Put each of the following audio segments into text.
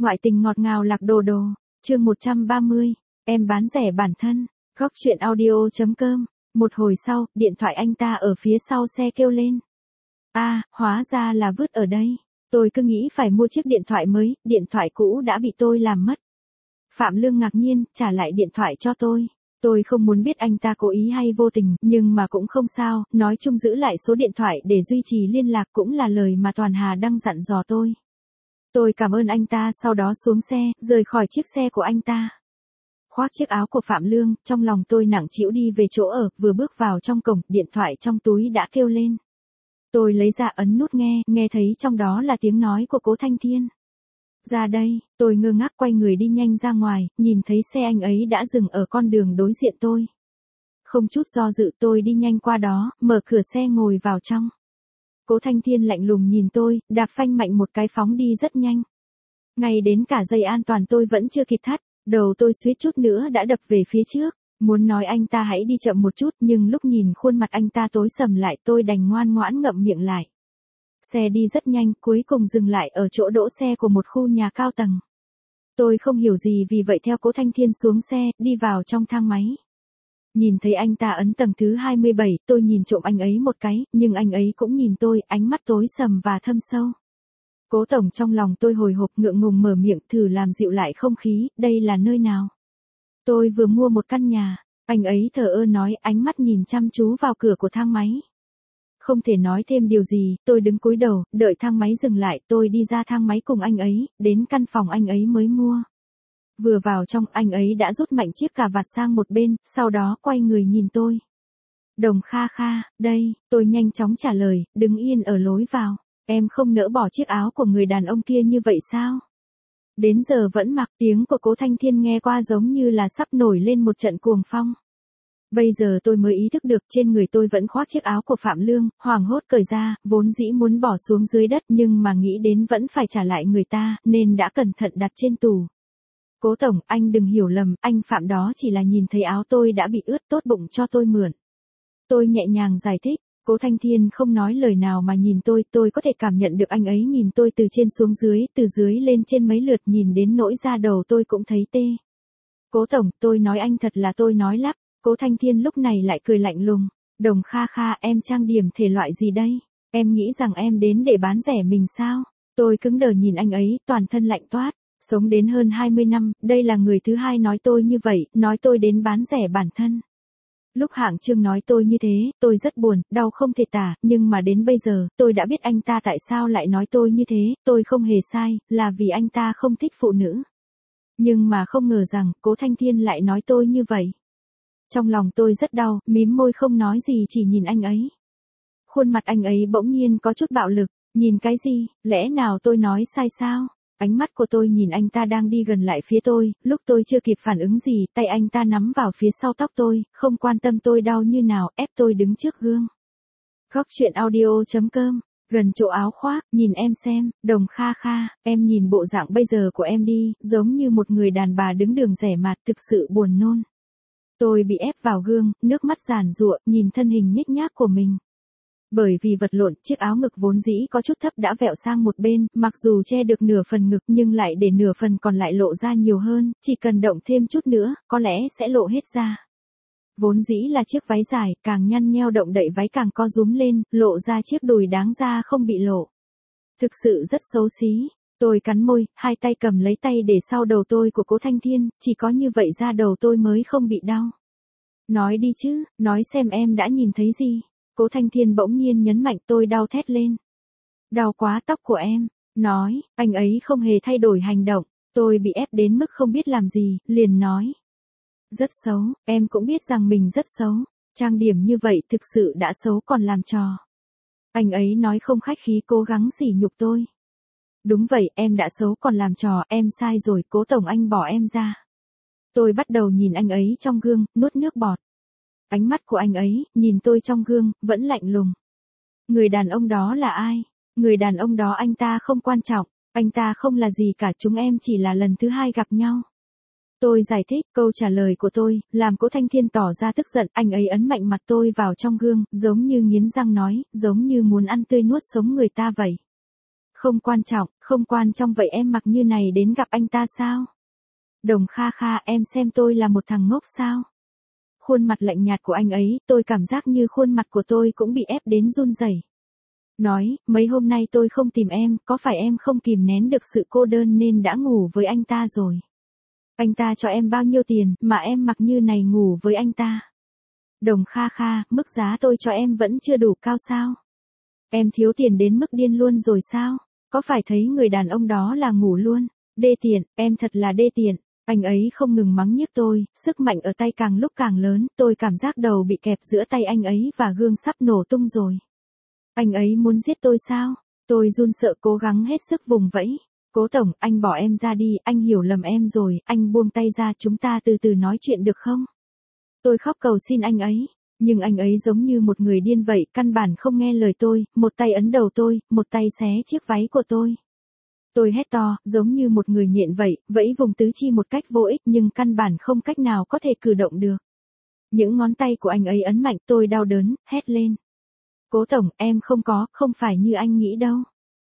Ngoại tình ngọt ngào lạc đồ đồ, chương 130, em bán rẻ bản thân, góc chuyện audio.com. Một hồi sau, điện thoại anh ta ở phía sau xe kêu lên. Hóa ra là vứt ở đây. Tôi cứ nghĩ phải mua chiếc điện thoại mới, điện thoại cũ đã bị tôi làm mất. Phạm Lương ngạc nhiên, trả lại điện thoại cho tôi. Tôi không muốn biết anh ta cố ý hay vô tình, nhưng mà cũng không sao, nói chung giữ lại số điện thoại để duy trì liên lạc cũng là lời mà Toàn Hà đang dặn dò tôi. Tôi cảm ơn anh ta, sau đó xuống xe, rời khỏi chiếc xe của anh ta. Khoác chiếc áo của Phạm Lương, trong lòng tôi nặng trĩu đi về chỗ ở, vừa bước vào trong cổng, điện thoại trong túi đã kêu lên. Tôi lấy ra ấn nút nghe thấy trong đó là tiếng nói của Cố Thanh Thiên. Ra đây, tôi ngơ ngác quay người đi nhanh ra ngoài, nhìn thấy xe anh ấy đã dừng ở con đường đối diện tôi. Không chút do dự tôi đi nhanh qua đó, mở cửa xe ngồi vào trong. Cố Thanh Thiên lạnh lùng nhìn tôi, đạp phanh mạnh một cái phóng đi rất nhanh. Ngay đến cả dây an toàn tôi vẫn chưa kịp thắt, đầu tôi suýt chút nữa đã đập về phía trước. Muốn nói anh ta hãy đi chậm một chút, nhưng lúc nhìn khuôn mặt anh ta tối sầm lại tôi đành ngoan ngoãn ngậm miệng lại. Xe đi rất nhanh, cuối cùng dừng lại ở chỗ đỗ xe của một khu nhà cao tầng. Tôi không hiểu gì vì vậy theo Cố Thanh Thiên xuống xe, đi vào trong thang máy. Nhìn thấy anh ta ấn tầng thứ 27, tôi nhìn trộm anh ấy một cái, nhưng anh ấy cũng nhìn tôi, ánh mắt tối sầm và thâm sâu. Cố tổng, trong lòng tôi hồi hộp ngượng ngùng mở miệng thử làm dịu lại không khí, đây là nơi nào? Tôi vừa mua một căn nhà, anh ấy thờ ơ nói, ánh mắt nhìn chăm chú vào cửa của thang máy. Không thể nói thêm điều gì, tôi đứng cúi đầu, đợi thang máy dừng lại, tôi đi ra thang máy cùng anh ấy, đến căn phòng anh ấy mới mua. Vừa vào trong, anh ấy đã rút mạnh chiếc cà vạt sang một bên, sau đó quay người nhìn tôi. Đồng Kha Kha, đây, tôi nhanh chóng trả lời, đứng yên ở lối vào. Em không nỡ bỏ chiếc áo của người đàn ông kia như vậy sao? Đến giờ vẫn mặc. Tiếng của Cố Thanh Thiên nghe qua giống như là sắp nổi lên một trận cuồng phong. Bây giờ tôi mới ý thức được trên người tôi vẫn khoác chiếc áo của Phạm Lương, hoảng hốt cởi ra, vốn dĩ muốn bỏ xuống dưới đất nhưng mà nghĩ đến vẫn phải trả lại người ta, nên đã cẩn thận đặt trên tủ. Cố tổng, anh đừng hiểu lầm, anh Phạm đó chỉ là nhìn thấy áo tôi đã bị ướt tốt bụng cho tôi mượn. Tôi nhẹ nhàng giải thích. Cố Thanh Thiên không nói lời nào mà nhìn tôi có thể cảm nhận được anh ấy nhìn tôi từ trên xuống dưới, từ dưới lên trên mấy lượt, nhìn đến nỗi da đầu tôi cũng thấy tê. Cố tổng, tôi nói anh thật là tôi nói lắp. Cố Thanh Thiên lúc này lại cười lạnh lùng. Đồng Kha Kha, em trang điểm thể loại gì đây? Em nghĩ rằng em đến để bán rẻ mình sao? Tôi cứng đờ nhìn anh ấy, toàn thân lạnh toát. Sống đến hơn 20 năm, đây là người thứ hai nói tôi như vậy, nói tôi đến bán rẻ bản thân. Lúc Hạng Trương nói tôi như thế, tôi rất buồn, đau không thể tả, nhưng mà đến bây giờ, tôi đã biết anh ta tại sao lại nói tôi như thế, tôi không hề sai, là vì anh ta không thích phụ nữ. Nhưng mà không ngờ rằng, Cố Thanh Thiên lại nói tôi như vậy. Trong lòng tôi rất đau, mím môi không nói gì chỉ nhìn anh ấy. Khuôn mặt anh ấy bỗng nhiên có chút bạo lực, nhìn cái gì, lẽ nào tôi nói sai sao? Ánh mắt của tôi nhìn anh ta đang đi gần lại phía tôi, lúc tôi chưa kịp phản ứng gì, tay anh ta nắm vào phía sau tóc tôi, không quan tâm tôi đau như nào, ép tôi đứng trước gương. Góc chuyện audio.com, gần chỗ áo khoác, nhìn em xem, Đồng Kha Kha, em nhìn bộ dạng bây giờ của em đi, giống như một người đàn bà đứng đường rẻ mạt, thực sự buồn nôn. Tôi bị ép vào gương, nước mắt giàn giụa, nhìn thân hình nhếch nhác của mình. Bởi vì vật lộn, chiếc áo ngực vốn dĩ có chút thấp đã vẹo sang một bên, mặc dù che được nửa phần ngực nhưng lại để nửa phần còn lại lộ ra nhiều hơn, chỉ cần động thêm chút nữa, có lẽ sẽ lộ hết ra. Vốn dĩ là chiếc váy dài, càng nhăn nheo động đậy váy càng co rúm lên, lộ ra chiếc đùi đáng ra không bị lộ. Thực sự rất xấu xí. Tôi cắn môi, hai tay cầm lấy tay để sau đầu tôi của Cố Thanh Thiên, chỉ có như vậy da đầu tôi mới không bị đau. Nói đi chứ, nói xem em đã nhìn thấy gì. Cố Thanh Thiên bỗng nhiên nhấn mạnh, tôi đau thét lên. Đau quá tóc của em. Nói, anh ấy không hề thay đổi hành động. Tôi bị ép đến mức không biết làm gì, liền nói. Rất xấu, em cũng biết rằng mình rất xấu. Trang điểm như vậy thực sự đã xấu còn làm trò. Anh ấy nói không khách khí, cố gắng sỉ nhục tôi. Đúng vậy, em đã xấu còn làm trò, em sai rồi, Cố tổng, anh bỏ em ra. Tôi bắt đầu nhìn anh ấy trong gương, nuốt nước bọt. Ánh mắt của anh ấy, nhìn tôi trong gương, vẫn lạnh lùng. Người đàn ông đó là ai? Người đàn ông đó anh ta không quan trọng, anh ta không là gì cả, chúng em chỉ là lần thứ hai gặp nhau. Tôi giải thích, câu trả lời của tôi, làm Cố Thanh Thiên tỏ ra tức giận, anh ấy ấn mạnh mặt tôi vào trong gương, giống như nghiến răng nói, giống như muốn ăn tươi nuốt sống người ta vậy. Không quan trọng vậy em mặc như này đến gặp anh ta sao? Đồng Kha Kha, em xem tôi là một thằng ngốc sao? Khuôn mặt lạnh nhạt của anh ấy, tôi cảm giác như khuôn mặt của tôi cũng bị ép đến run rẩy. Nói, mấy hôm nay tôi không tìm em, có phải em không kìm nén được sự cô đơn nên đã ngủ với anh ta rồi? Anh ta cho em bao nhiêu tiền mà em mặc như này ngủ với anh ta? Đồng Kha Kha, mức giá tôi cho em vẫn chưa đủ cao sao? Em thiếu tiền đến mức điên luôn rồi sao? Có phải thấy người đàn ông đó là ngủ luôn? Đê tiện, em thật là đê tiện. Anh ấy không ngừng mắng nhiếc tôi, sức mạnh ở tay càng lúc càng lớn, tôi cảm giác đầu bị kẹp giữa tay anh ấy và gương sắp nổ tung rồi. Anh ấy muốn giết tôi sao? Tôi run sợ cố gắng hết sức vùng vẫy. Cố tổng, anh bỏ em ra đi, anh hiểu lầm em rồi, anh buông tay ra, chúng ta từ từ nói chuyện được không? Tôi khóc cầu xin anh ấy, nhưng anh ấy giống như một người điên vậy, căn bản không nghe lời tôi, một tay ấn đầu tôi, một tay xé chiếc váy của tôi. Tôi hét to, giống như một người nhện vậy, vẫy vùng tứ chi một cách vô ích nhưng căn bản không cách nào có thể cử động được. Những ngón tay của anh ấy ấn mạnh, tôi đau đớn, hét lên. Cố tổng, em không phải như anh nghĩ đâu.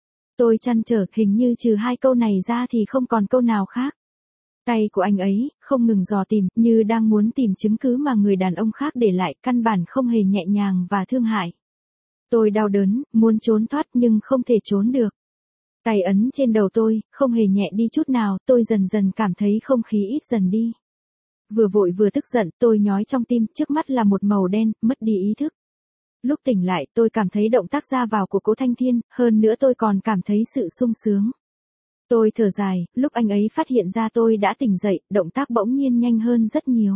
Tôi trăn trở, hình như trừ hai câu này ra thì không còn câu nào khác. Tay của anh ấy, không ngừng dò tìm, như đang muốn tìm chứng cứ mà người đàn ông khác để lại, căn bản không hề nhẹ nhàng và thương hại. Tôi đau đớn, muốn trốn thoát nhưng không thể trốn được. Tay ấn trên đầu tôi, không hề nhẹ đi chút nào, tôi dần dần cảm thấy không khí ít dần đi. Vừa vội vừa tức giận, tôi nhói trong tim, trước mắt là một màu đen, mất đi ý thức. Lúc tỉnh lại, tôi cảm thấy động tác ra vào của Cố Thanh Thiên, hơn nữa tôi còn cảm thấy sự sung sướng. Tôi thở dài, lúc anh ấy phát hiện ra tôi đã tỉnh dậy, động tác bỗng nhiên nhanh hơn rất nhiều.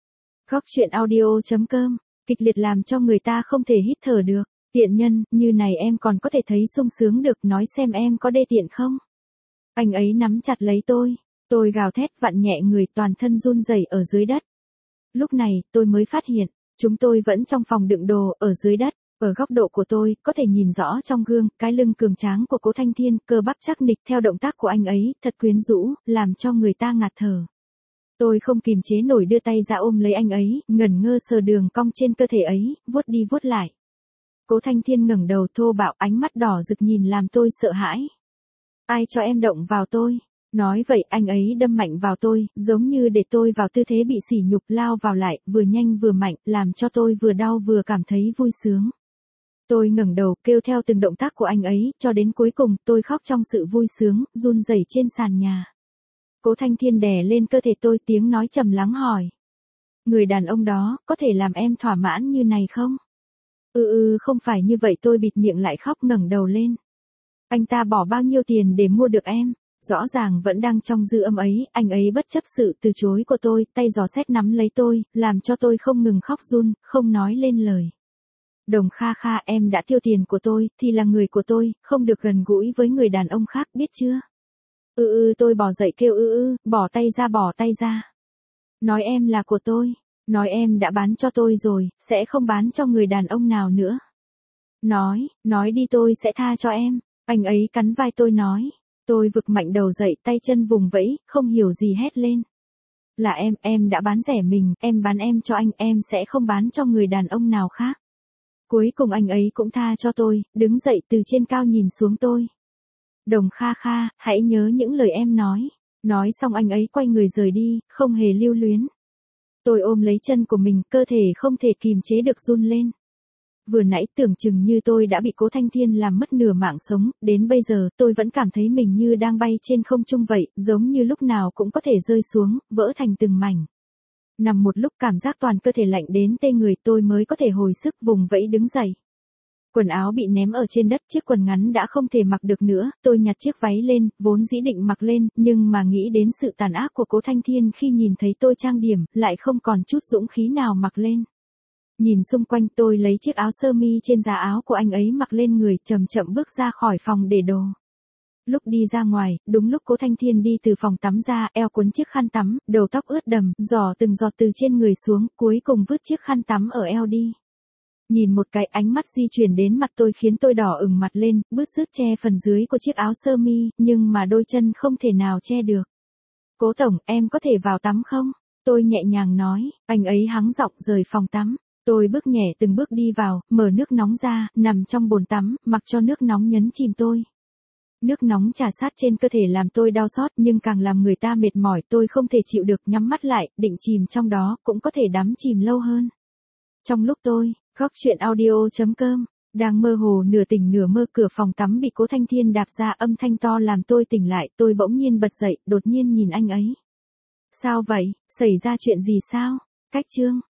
Góc truyện audio.com, kịch liệt làm cho người ta không thể hít thở được. Tiện nhân, như này em còn có thể thấy sung sướng được, nói xem em có đê tiện không? Anh ấy nắm chặt lấy tôi gào thét vặn nhẹ người, toàn thân run rẩy ở dưới đất. Lúc này, tôi mới phát hiện, chúng tôi vẫn trong phòng đựng đồ, ở dưới đất. Ở góc độ của tôi, có thể nhìn rõ trong gương, cái lưng cường tráng của Cố Thanh Thiên, cơ bắp chắc nịch theo động tác của anh ấy, thật quyến rũ, làm cho người ta ngạt thở. Tôi không kìm chế nổi đưa tay ra ôm lấy anh ấy, ngẩn ngơ sờ đường cong trên cơ thể ấy, vuốt đi vuốt lại. Cố Thanh Thiên ngẩng đầu thô bạo, ánh mắt đỏ rực nhìn làm tôi sợ hãi. Ai cho em động vào tôi? Nói vậy anh ấy đâm mạnh vào tôi, giống như để tôi vào tư thế bị sỉ nhục, lao vào lại, vừa nhanh vừa mạnh, làm cho tôi vừa đau vừa cảm thấy vui sướng. Tôi ngẩng đầu, kêu theo từng động tác của anh ấy, cho đến cuối cùng, tôi khóc trong sự vui sướng, run rẩy trên sàn nhà. Cố Thanh Thiên đè lên cơ thể tôi, tiếng nói trầm lắng hỏi. Người đàn ông đó, có thể làm em thỏa mãn như này không? Không phải như vậy, tôi bịt miệng lại khóc ngẩng đầu lên. Anh ta bỏ bao nhiêu tiền để mua được em? Rõ ràng vẫn đang trong dư âm ấy, anh ấy bất chấp sự từ chối của tôi, tay giò xét nắm lấy tôi, làm cho tôi không ngừng khóc run, không nói lên lời. Đồng Kha Kha, em đã tiêu tiền của tôi, thì là người của tôi, không được gần gũi với người đàn ông khác, biết chưa? Tôi bò dậy kêu bỏ tay ra. Nói em là của tôi, nói em đã bán cho tôi rồi, sẽ không bán cho người đàn ông nào nữa. Nói đi tôi sẽ tha cho em, anh ấy cắn vai tôi nói. Tôi vực mạnh đầu dậy, tay chân vùng vẫy, không hiểu gì hét lên. Là em đã bán rẻ mình, em bán em cho anh, em sẽ không bán cho người đàn ông nào khác. Cuối cùng anh ấy cũng tha cho tôi, đứng dậy từ trên cao nhìn xuống tôi. Đồng Kha Kha, hãy nhớ những lời em nói. Nói xong anh ấy quay người rời đi, không hề lưu luyến. Tôi ôm lấy chân của mình, cơ thể không thể kìm chế được run lên. Vừa nãy tưởng chừng như tôi đã bị Cố Thanh Thiên làm mất nửa mạng sống, đến bây giờ tôi vẫn cảm thấy mình như đang bay trên không trung vậy, giống như lúc nào cũng có thể rơi xuống, vỡ thành từng mảnh. Nằm một lúc cảm giác toàn cơ thể lạnh đến tê người, tôi mới có thể hồi sức vùng vẫy đứng dậy. Quần áo bị ném ở trên đất, chiếc quần ngắn đã không thể mặc được nữa, tôi nhặt chiếc váy lên, vốn dĩ định mặc lên, nhưng mà nghĩ đến sự tàn ác của Cố Thanh Thiên khi nhìn thấy tôi trang điểm, lại không còn chút dũng khí nào mặc lên. Nhìn xung quanh, tôi lấy chiếc áo sơ mi trên giá áo của anh ấy mặc lên người, chậm chậm bước ra khỏi phòng để đồ. Lúc đi ra ngoài, đúng lúc Cố Thanh Thiên đi từ phòng tắm ra, eo cuốn chiếc khăn tắm, đầu tóc ướt đầm, giỏ từng giọt từ trên người xuống, cuối cùng vứt chiếc khăn tắm ở eo đi. Nhìn một cái, ánh mắt di chuyển đến mặt tôi khiến tôi đỏ ửng mặt lên, bứt rứt che phần dưới của chiếc áo sơ mi, nhưng mà đôi chân không thể nào che được. Cố tổng, em có thể vào tắm không? Tôi nhẹ nhàng nói, anh ấy hắng giọng rời phòng tắm. Tôi bước nhẹ từng bước đi vào, mở nước nóng ra, nằm trong bồn tắm, mặc cho nước nóng nhấn chìm tôi. Nước nóng trà sát trên cơ thể làm tôi đau xót nhưng càng làm người ta mệt mỏi, tôi không thể chịu được, nhắm mắt lại, định chìm trong đó, cũng có thể đắm chìm lâu hơn. Trong lúc tôi, góc chuyện audio.com, đang mơ hồ nửa tỉnh nửa mơ, cửa phòng tắm bị Cố Thanh Thiên đạp ra, âm thanh to làm tôi tỉnh lại, tôi bỗng nhiên bật dậy, đột nhiên nhìn anh ấy. Sao vậy, xảy ra chuyện gì sao? Cách chương